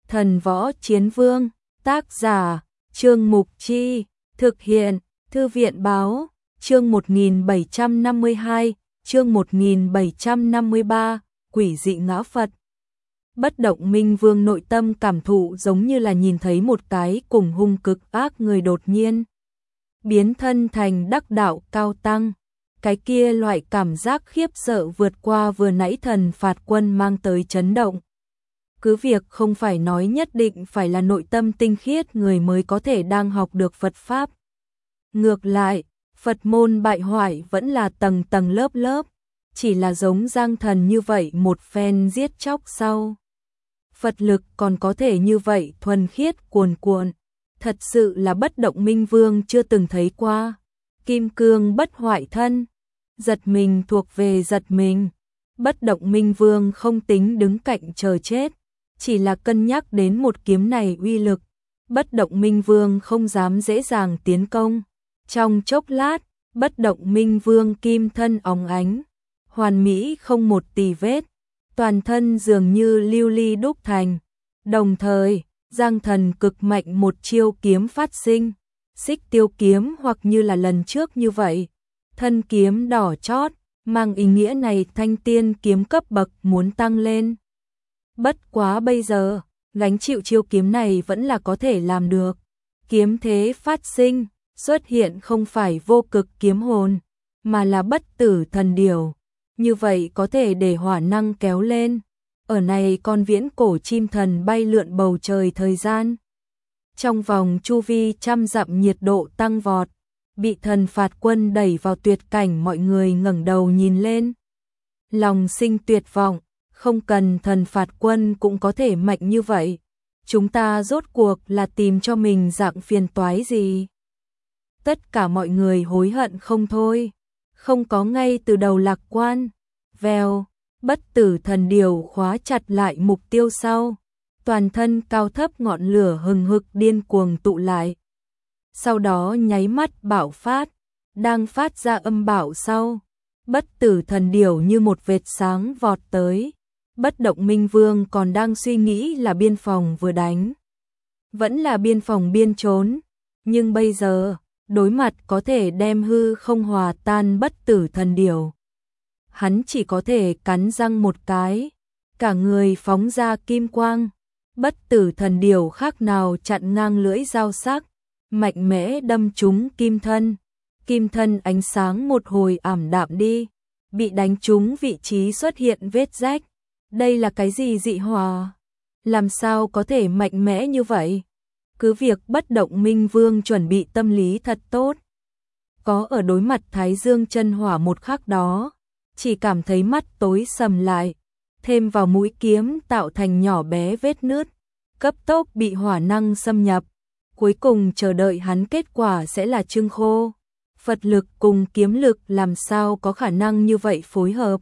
Thần Võ Chiến Vương, tác giả, Trương Mục Chi, thực hiện, Thư viện Báo, chương 1752, chương 1753, Quỷ dị ngã Phật. Bất động Minh Vương nội tâm cảm thụ giống như là nhìn thấy một cái cùng hung cực ác người đột nhiên biến thân thành đắc đạo cao tăng. Cái kia loại cảm giác khiếp sợ vượt qua vừa nãy thần phạt quân mang tới chấn động. Cứ việc không phải nói nhất định phải là nội tâm tinh khiết người mới có thể đang học được Phật Pháp. Ngược lại, Phật môn bại hoại vẫn là tầng tầng lớp lớp, chỉ là giống Giang Thần như vậy một phen giết chóc sau. Phật lực còn có thể như vậy thuần khiết cuồn cuộn, thật sự là bất động Minh Vương chưa từng thấy qua. Kim cương bất hoại thân, giật mình thuộc về giật mình. Bất động Minh Vương không tính đứng cạnh chờ chết, chỉ là cân nhắc đến một kiếm này uy lực. Bất động Minh Vương không dám dễ dàng tiến công. Trong chốc lát, bất động Minh Vương kim thân óng ánh, hoàn mỹ không một tì vết, toàn thân dường như lưu ly đúc thành. Đồng thời, Giang Thần cực mạnh một chiêu kiếm phát sinh, Xích Tiêu kiếm hoặc như là lần trước như vậy, thân kiếm đỏ chót, mang ý nghĩa này thanh tiên kiếm cấp bậc muốn tăng lên. Bất quá bây giờ, gánh chịu chiêu kiếm này vẫn là có thể làm được. Kiếm thế phát sinh, xuất hiện không phải vô cực kiếm hồn, mà là bất tử thần điểu. Như vậy có thể để hỏa năng kéo lên. Ở này con viễn cổ chim thần bay lượn bầu trời thời gian. Trong vòng chu vi trăm dặm nhiệt độ tăng vọt, bị thần phạt quân đẩy vào tuyệt cảnh, mọi người ngẩng đầu nhìn lên. Lòng sinh tuyệt vọng, không cần thần phạt quân cũng có thể mạnh như vậy. Chúng ta rốt cuộc là tìm cho mình dạng phiền toái gì? Tất cả mọi người hối hận không thôi, không có ngay từ đầu lạc quan. Vèo, bất tử thần điểu khóa chặt lại mục tiêu sau. Toàn thân cao thấp ngọn lửa hừng hực điên cuồng tụ lại. Sau đó nháy mắt bạo phát, đang phát ra âm bạo sau. Bất tử thần điểu như một vệt sáng vọt tới. Bất động Minh Vương còn đang suy nghĩ là biên phòng vừa đánh, vẫn là biên phòng biên trốn. Nhưng bây giờ, đối mặt có thể đem hư không hòa tan bất tử thần điểu, hắn chỉ có thể cắn răng một cái, cả người phóng ra kim quang. Bất tử thần điểu khác nào chặn ngang lưỡi dao sắc, mạnh mẽ đâm trúng kim thân. Kim thân ánh sáng một hồi ảm đạm đi, bị đánh trúng vị trí xuất hiện vết rách. Đây là cái gì dị hỏa? Làm sao có thể mạnh mẽ như vậy? Cứ việc bất động Minh Vương chuẩn bị tâm lý thật tốt, có ở đối mặt Thái Dương chân hỏa một khắc đó, chỉ cảm thấy mắt tối sầm lại, thêm vào mũi kiếm tạo thành nhỏ bé vết nứt, cấp tốc bị hỏa năng xâm nhập. Cuối cùng chờ đợi hắn kết quả sẽ là trưng khô. Phật lực cùng kiếm lực làm sao có khả năng như vậy phối hợp?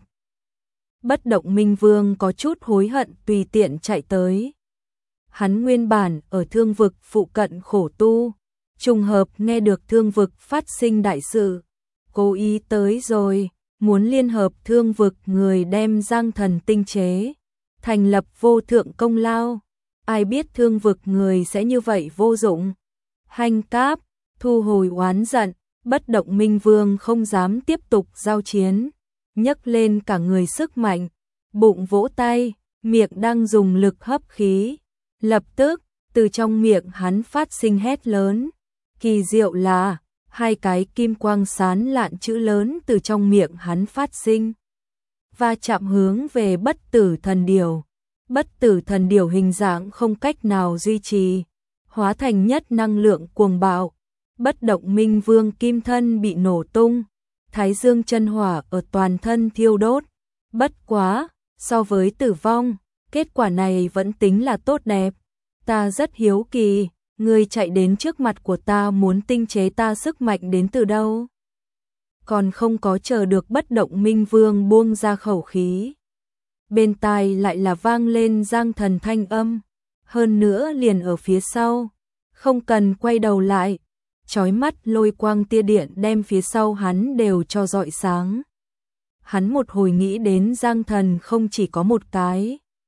Bất động Minh Vương có chút hối hận tùy tiện chạy tới. Hắn nguyên bản ở thương vực phụ cận khổ tu, trùng hợp nghe được thương vực phát sinh đại sự, cố ý tới rồi, muốn liên hợp thương vực người đem Giang Thần tinh chế, thành lập vô thượng công lao. Ai biết thương vực người sẽ như vậy vô dụng. Hành cáp, thu hồi oán giận, bất động Minh Vương không dám tiếp tục giao chiến, nhấc lên cả người sức mạnh, bụng vỗ tay, miệng đang dùng lực hấp khí. Lập tức, từ trong miệng hắn phát sinh hét lớn. Kỳ diệu là, hai cái kim quang sán lạn chữ lớn từ trong miệng hắn phát sinh, và chạm hướng về bất tử thần điểu. Bất tử thần điểu hình dạng không cách nào duy trì, hóa thành nhất năng lượng cuồng bạo. Bất động Minh Vương kim thân bị nổ tung, Thái Dương chân hỏa ở toàn thân thiêu đốt. Bất quá, so với tử vong, kết quả này vẫn tính là tốt đẹp. Ta rất hiếu kỳ, ngươi chạy đến trước mặt của ta muốn tinh chế ta sức mạnh đến từ đâu? Còn không có chờ được bất động Minh Vương buông ra khẩu khí, bên tai lại là vang lên Giang Thần thanh âm, hơn nữa liền ở phía sau, không cần quay đầu lại. Chói mắt lôi quang tia điện đem phía sau hắn đều cho rọi sáng. Hắn một hồi nghĩ đến Giang Thần không chỉ có một cái.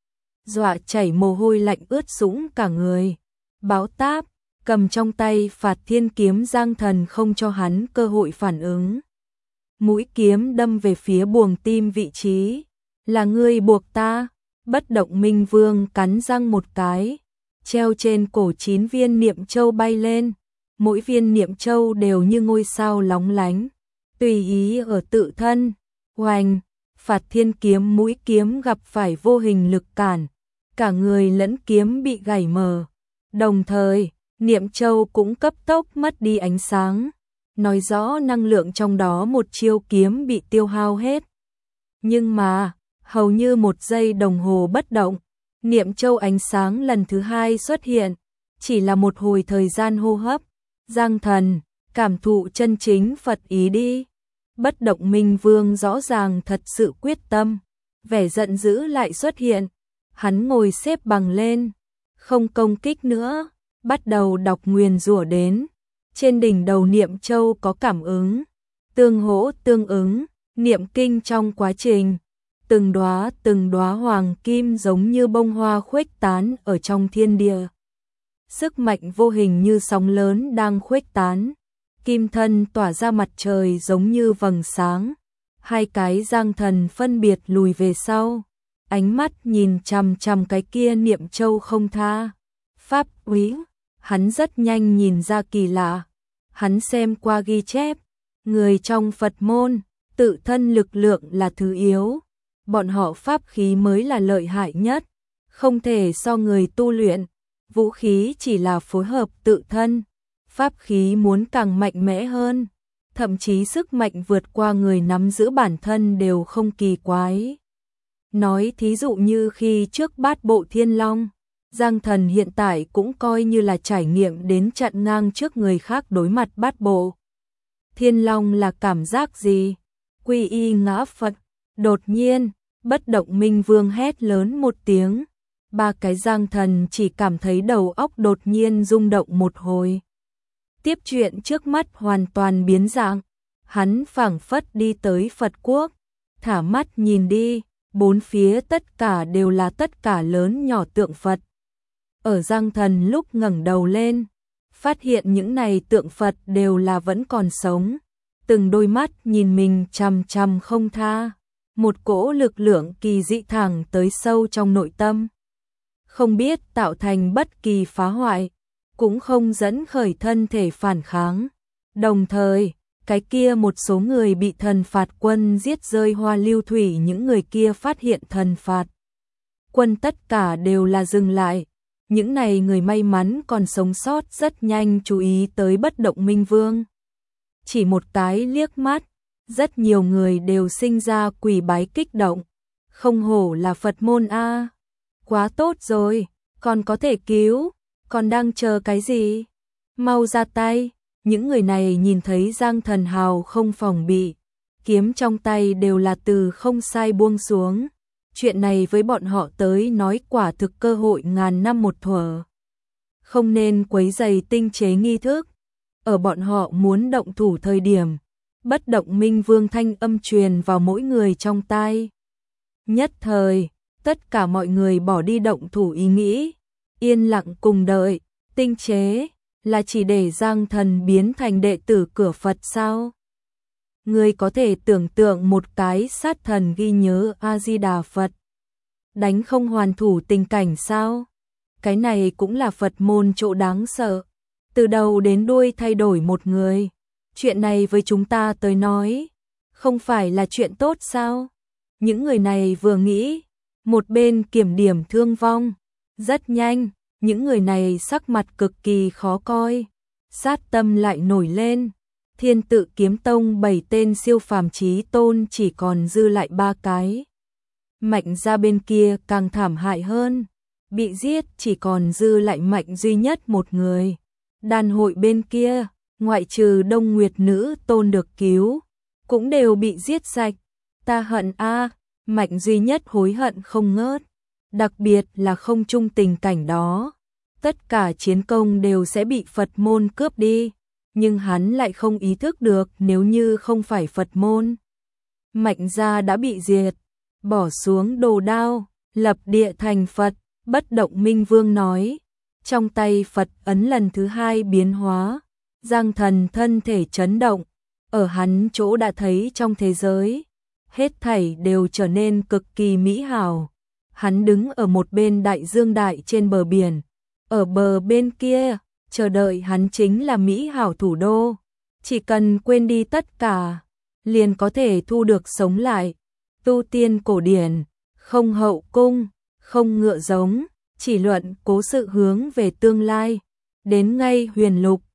dọa chảy mồ hôi lạnh ướt sũng cả người. Báo táp, cầm trong tay Phạt Thiên kiếm Giang Thần không cho hắn cơ hội phản ứng. Mũi kiếm đâm về phía buồng tim vị trí. Là ngươi buộc ta. Bất Động Minh Vương cắn răng một cái, treo trên cổ 9 viên niệm châu bay lên. Mỗi viên niệm châu đều như ngôi sao lóng lánh, tùy ý ở tự thân. Oanh, Phạt Thiên kiếm mũi kiếm gặp phải vô hình lực cản, cả người lẫn kiếm bị gãy mờ. Đồng thời, niệm châu cũng cấp tốc mất đi ánh sáng, nói rõ năng lượng trong đó một chiêu kiếm bị tiêu hao hết. Nhưng mà, hầu như 1 giây đồng hồ bất động, niệm châu ánh sáng lần thứ 2 xuất hiện, chỉ là một hồi thời gian hô hấp. Giang Thần, cảm thụ chân chính Phật ý đi. Bất Động Minh Vương rõ ràng thật sự quyết tâm, vẻ giận dữ lại xuất hiện. Hắn ngồi xếp bằng lên, không công kích nữa, bắt đầu đọc nguyền rủa đến. Trên đỉnh đầu niệm châu có cảm ứng, tương hỗ tương ứng, niệm kinh trong quá trình. Từng đóa hoàng kim giống như bông hoa khuếch tán ở trong thiên địa. Sức mạnh vô hình như sóng lớn đang khuếch tán. Kim thân tỏa ra mặt trời giống như vầng sáng. Hai cái Giang Thần phân biệt lùi về sau. Ánh mắt nhìn chằm chằm cái kia niệm châu không tha. Pháp úy, hắn rất nhanh nhìn ra kỳ lạ. Hắn xem qua ghi chép, người trong Phật môn, tự thân lực lượng là thứ yếu. Bọn họ pháp khí mới là lợi hại nhất, không thể so người tu luyện. Vũ khí chỉ là phối hợp tự thân, pháp khí muốn càng mạnh mẽ hơn, thậm chí sức mạnh vượt qua người nắm giữ bản thân đều không kỳ quái. Nói thí dụ như khi trước Bát Bộ Thiên Long, Giang Thần hiện tại cũng coi như là trải nghiệm đến chặn ngang trước người khác đối mặt Bát Bộ Thiên Long là cảm giác gì? Quy y ngã Phật. Đột nhiên, Bất Động Minh Vương hét lớn một tiếng. 3 cái Giang Thần chỉ cảm thấy đầu óc đột nhiên rung động một hồi. Tiếp chuyện trước mắt hoàn toàn biến dạng. Hắn phảng phất đi tới Phật quốc, thả mắt nhìn đi, 4 phía tất cả đều là tất cả lớn nhỏ tượng Phật. Ở Giang Thần lúc ngẩng đầu lên, phát hiện những này tượng Phật đều là vẫn còn sống. Từng đôi mắt nhìn mình chằm chằm không tha. Một cỗ lực lượng kỳ dị thẳng tới sâu trong nội tâm. Không biết tạo thành bất kỳ phá hoại, cũng không dẫn khởi thân thể phản kháng. Đồng thời, cái kia một số người bị thần phạt quân giết rơi Hoa Lưu Thủy, những người kia phát hiện thần phạt quân tất cả đều là dừng lại. Những này người may mắn còn sống sót rất nhanh chú ý tới Bất Động Minh Vương. Chỉ một cái liếc mắt, rất nhiều người đều sinh ra quỳ bái kích động. Không hổ là Phật môn a, quá tốt rồi, còn có thể cứu, còn đang chờ cái gì? Mau ra tay. Những người này nhìn thấy Giang Thần hào không phòng bị, kiếm trong tay đều là từ không sai buông xuống. Chuyện này với bọn họ tới nói quả thực cơ hội ngàn năm một thuở. Không nên quấy rầy tinh chế nghi thức. Ở bọn họ muốn động thủ thời điểm, Bất Động Minh Vương thanh âm truyền vào mỗi người trong tai. Nhất thời, tất cả mọi người bỏ đi động thủ ý nghĩ, yên lặng cùng đợi. Tinh chế là chỉ để Giang Thần biến thành đệ tử cửa Phật sao? Người có thể tưởng tượng một cái sát thần ghi nhớ A-di-đà Phật, đánh không hoàn thủ tình cảnh sao? Cái này cũng là Phật môn chỗ đáng sợ. Từ đầu đến đuôi thay đổi một người. Chuyện này với chúng ta tới nói, không phải là chuyện tốt sao? Những người này vừa nghĩ, một bên kiểm điểm thương vong. Rất nhanh, những người này sắc mặt cực kỳ khó coi. Sát tâm lại nổi lên. Thiên Tự Kiếm Tông 7 tên siêu phàm chí tôn chỉ còn dư lại 3 cái. Mạnh ra bên kia càng thảm hại hơn. Bị giết chỉ còn dư lại Mạnh duy nhất một người. Đàn hội bên kia, ngoại trừ Đông Nguyệt Nữ Tôn được cứu, cũng đều bị giết sạch. Ta hận a, Mạnh duy nhất hối hận không ngớt. Đặc biệt là không chung tình cảnh đó. Tất cả chiến công đều sẽ bị Phật môn cướp đi. Nhưng hắn lại không ý thức được nếu như không phải Phật môn, Mạnh gia đã bị diệt. Bỏ xuống đồ đao, lập địa thành Phật, Bất Động Minh Vương nói. Trong tay Phật ấn lần thứ hai biến hóa, Giang Thần thân thể chấn động, ở hắn chỗ đã thấy trong thế giới, hết thảy đều trở nên cực kỳ mỹ hảo. Hắn đứng ở một bên đại dương đại trên bờ biển, ở bờ bên kia, chờ đợi hắn chính là mỹ hảo thủ đô, chỉ cần quên đi tất cả, liền có thể thu được sống lại. Tu tiên cổ điển, không hậu cung, không ngựa giống, chỉ luận cố sự hướng về tương lai. Đến ngay huyền lục,